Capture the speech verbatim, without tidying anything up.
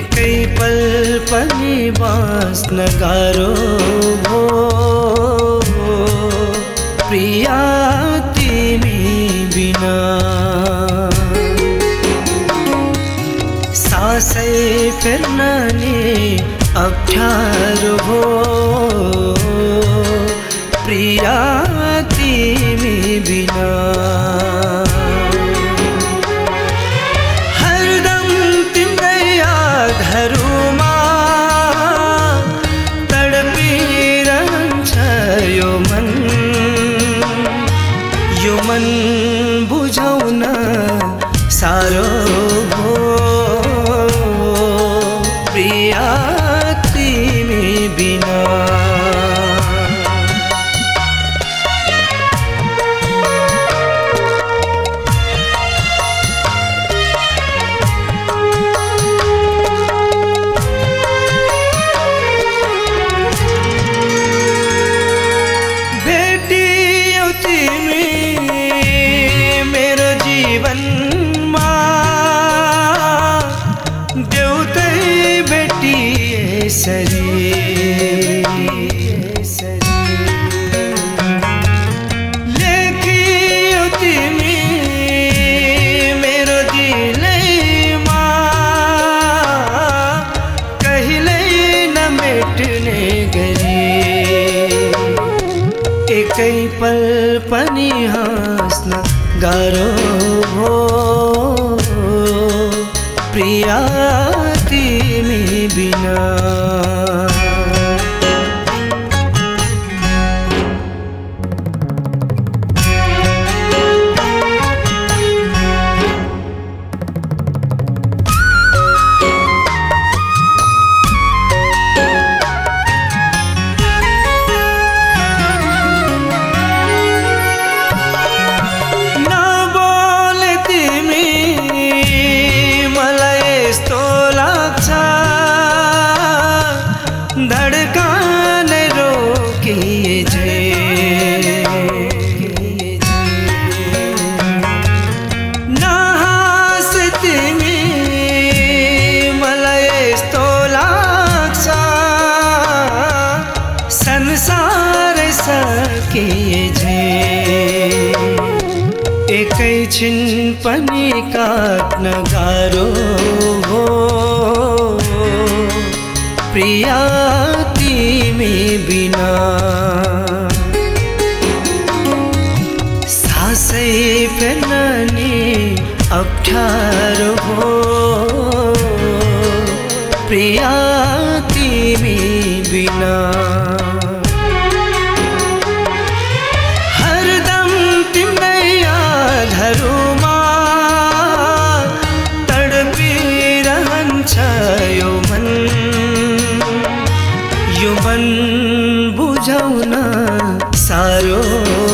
एकै पल पनि बाँच्न गाह्रो भो प्रिया तिमी बिना। सासै फेर्न नि अप्ठ्यारो भो प्रिया तिमी बिना। हरदम तिम्रै यादहरूमा तडपिरहन्छ यो मन, यो मन बुझाउन साह्रो भो प्रिया तिमी बिना। भेटियौ तिमी मेरो जीवनमा, देउतै भेटिए यसरी। लेखियौ तिमी मेरो दिलैमा, कहिल्यै नमेट्ने गरी। एकै पल पनि हाँस्न गाह्रो भो प्रिया तिमी बिना। धडकान रोकिए जे नहाँस तिमी मलाई यस्तो लाग्छ, संसारै सकिए जे। एकैछिन पनि काट्न गाह्रो हो प्रिया तिमी बिना। सासै फेर्न नि अप्ठ्यारो भो प्रिया तिमी बिना। हरदम तिम्रै यादहरूमा तडपिरहन्छ यो मन, यो मन बुझाउन साह्रो